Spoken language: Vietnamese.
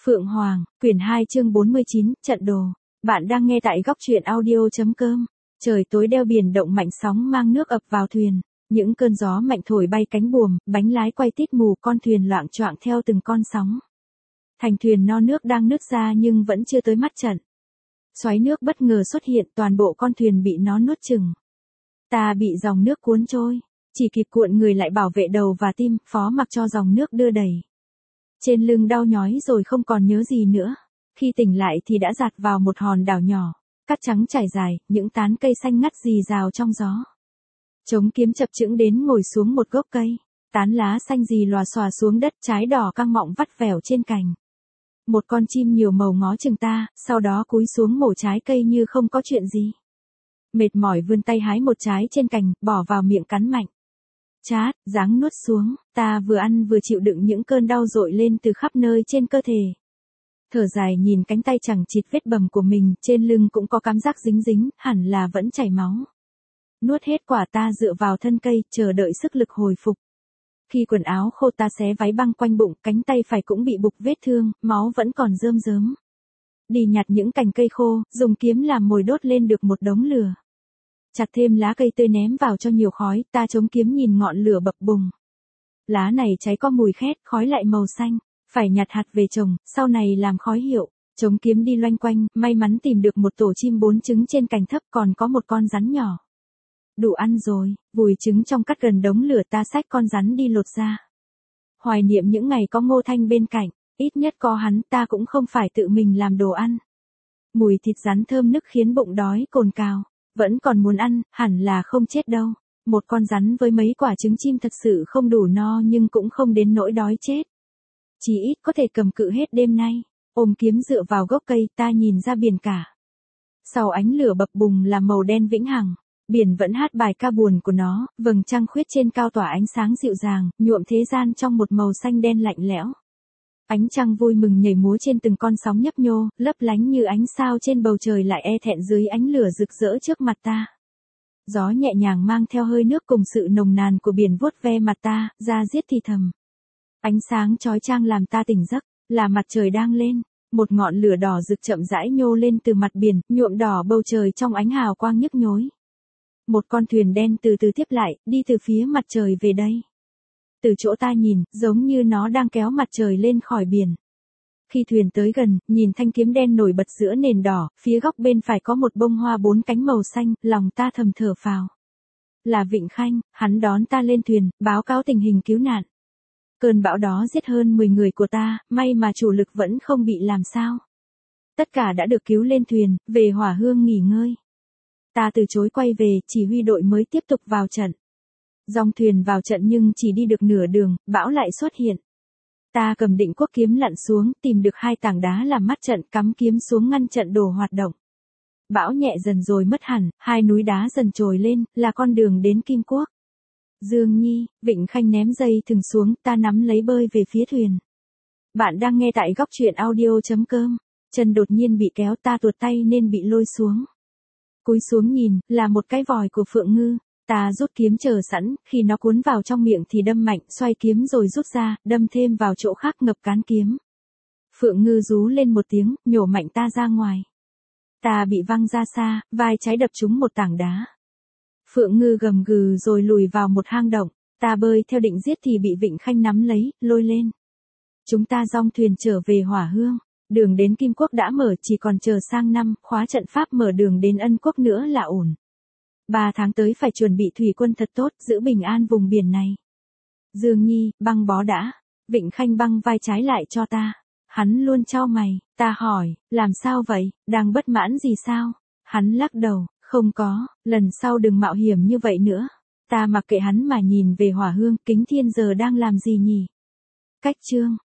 Phượng Hoàng, quyển 2 chương 49, trận đồ. Bạn đang nghe tại góc truyện audio.com. Trời tối đeo biển động mạnh, sóng mang nước ập vào thuyền. Những cơn gió mạnh thổi bay cánh buồm, bánh lái quay tít mù, con thuyền loạng choạng theo từng con sóng. Thành thuyền no nước đang nứt ra nhưng vẫn chưa tới mắt trận. Xoáy nước bất ngờ xuất hiện, toàn bộ con thuyền bị nó nuốt chửng. Ta bị dòng nước cuốn trôi, chỉ kịp cuộn người lại bảo vệ đầu và tim, phó mặc cho dòng nước đưa đẩy. Trên lưng đau nhói rồi không còn nhớ gì nữa. Khi tỉnh lại thì đã dạt vào một hòn đảo nhỏ, cát trắng trải dài, những tán cây xanh ngắt rì rào trong gió. Trống kiếm chập chững đến ngồi xuống một gốc cây, tán lá xanh rì lòa xòa xuống đất, trái đỏ căng mọng vắt vẻo trên cành. Một con chim nhiều màu ngó chừng ta, sau đó cúi xuống mổ trái cây như không có chuyện gì. Mệt mỏi vươn tay hái một trái trên cành, bỏ vào miệng cắn mạnh. Chát, ráng nuốt xuống, ta vừa ăn vừa chịu đựng những cơn đau dội lên từ khắp nơi trên cơ thể. Thở dài nhìn cánh tay chẳng chịt vết bầm của mình, trên lưng cũng có cảm giác dính dính, hẳn là vẫn chảy máu. Nuốt hết quả ta dựa vào thân cây, chờ đợi sức lực hồi phục. Khi quần áo khô ta xé váy băng quanh bụng, cánh tay phải cũng bị bục vết thương, máu vẫn còn rơm rớm. Đi nhặt những cành cây khô, dùng kiếm làm mồi đốt lên được một đống lửa. Chặt thêm lá cây tươi ném vào cho nhiều khói, ta chống kiếm nhìn ngọn lửa bập bùng. Lá này cháy có mùi khét, khói lại màu xanh, phải nhặt hạt về trồng, sau này làm khói hiệu. Chống kiếm đi loanh quanh, may mắn tìm được một tổ chim 4 trứng trên cành thấp, còn có một con rắn nhỏ. Đủ ăn rồi, vùi trứng trong cát gần đống lửa, ta xách con rắn đi lột ra. Hoài niệm những ngày có Ngô Thanh bên cạnh, ít nhất có hắn ta cũng không phải tự mình làm đồ ăn. Mùi thịt rắn thơm nức khiến bụng đói cồn cào. Vẫn còn muốn ăn, hẳn là không chết đâu. Một con rắn với mấy quả trứng chim thật sự không đủ no nhưng cũng không đến nỗi đói chết. Chỉ ít có thể cầm cự hết đêm nay. Ôm kiếm dựa vào gốc cây, ta nhìn ra biển cả. Sau ánh lửa bập bùng là màu đen vĩnh hằng. Biển vẫn hát bài ca buồn của nó, vầng trăng khuyết trên cao tỏa ánh sáng dịu dàng, nhuộm thế gian trong một màu xanh đen lạnh lẽo. Ánh trăng vui mừng nhảy múa trên từng con sóng nhấp nhô, lấp lánh như ánh sao trên bầu trời, lại e thẹn dưới ánh lửa rực rỡ trước mặt ta. Gió nhẹ nhàng mang theo hơi nước cùng sự nồng nàn của biển vuốt ve mặt ta, da diết thì thầm. Ánh sáng chói chang làm ta tỉnh giấc, là mặt trời đang lên, một ngọn lửa đỏ rực chậm rãi nhô lên từ mặt biển, nhuộm đỏ bầu trời trong ánh hào quang nhức nhối. Một con thuyền đen từ từ tiếp lại, đi từ phía mặt trời về đây. Từ chỗ ta nhìn, giống như nó đang kéo mặt trời lên khỏi biển. Khi thuyền tới gần, nhìn thanh kiếm đen nổi bật giữa nền đỏ, phía góc bên phải có một bông hoa 4 cánh màu xanh, lòng ta thầm thở phào. Là Vịnh Khanh, hắn đón ta lên thuyền, báo cáo tình hình cứu nạn. Cơn bão đó giết hơn 10 người của ta, may mà chủ lực vẫn không bị làm sao. Tất cả đã được cứu lên thuyền, về Hỏa Hương nghỉ ngơi. Ta từ chối quay về, chỉ huy đội mới tiếp tục vào trận. Dòng thuyền vào trận nhưng chỉ đi được nửa đường, bão lại xuất hiện. Ta cầm định quốc kiếm lặn xuống, tìm được 2 tảng đá làm mắt trận, cắm kiếm xuống ngăn trận đồ hoạt động. Bão nhẹ dần rồi mất hẳn, 2 núi đá dần trồi lên, là con đường đến Kim Quốc. Dương Nhi, Vịnh Khanh ném dây thừng xuống, ta nắm lấy bơi về phía thuyền. Bạn đang nghe tại góc truyện audio.com. Chân đột nhiên bị kéo, ta tuột tay nên bị lôi xuống. Cúi xuống nhìn, là một cái vòi của Phượng Ngư. Ta rút kiếm chờ sẵn, khi nó cuốn vào trong miệng thì đâm mạnh, xoay kiếm rồi rút ra, đâm thêm vào chỗ khác ngập cán kiếm. Phượng Ngư rú lên một tiếng, nhổ mạnh ta ra ngoài. Ta bị văng ra xa, vai trái đập trúng một tảng đá. Phượng Ngư gầm gừ rồi lùi vào một hang động, ta bơi theo định giết thì bị Vịnh Khanh nắm lấy, lôi lên. Chúng ta dong thuyền trở về Hỏa Hương. Đường đến Kim Quốc đã mở, chỉ còn chờ sang năm, khóa trận pháp mở đường đến Ân Quốc nữa là ổn. 3 tháng tới phải chuẩn bị thủy quân thật tốt, giữ bình an vùng biển này. Dương Nhi, băng bó đã. Vịnh Khanh băng vai trái lại cho ta. Hắn luôn chau mày, ta hỏi, làm sao vậy, đang bất mãn gì sao? Hắn lắc đầu, không có, lần sau đừng mạo hiểm như vậy nữa. Ta mặc kệ hắn mà nhìn về Hỏa Hương, Kính Thiên giờ đang làm gì nhỉ? Cách chương.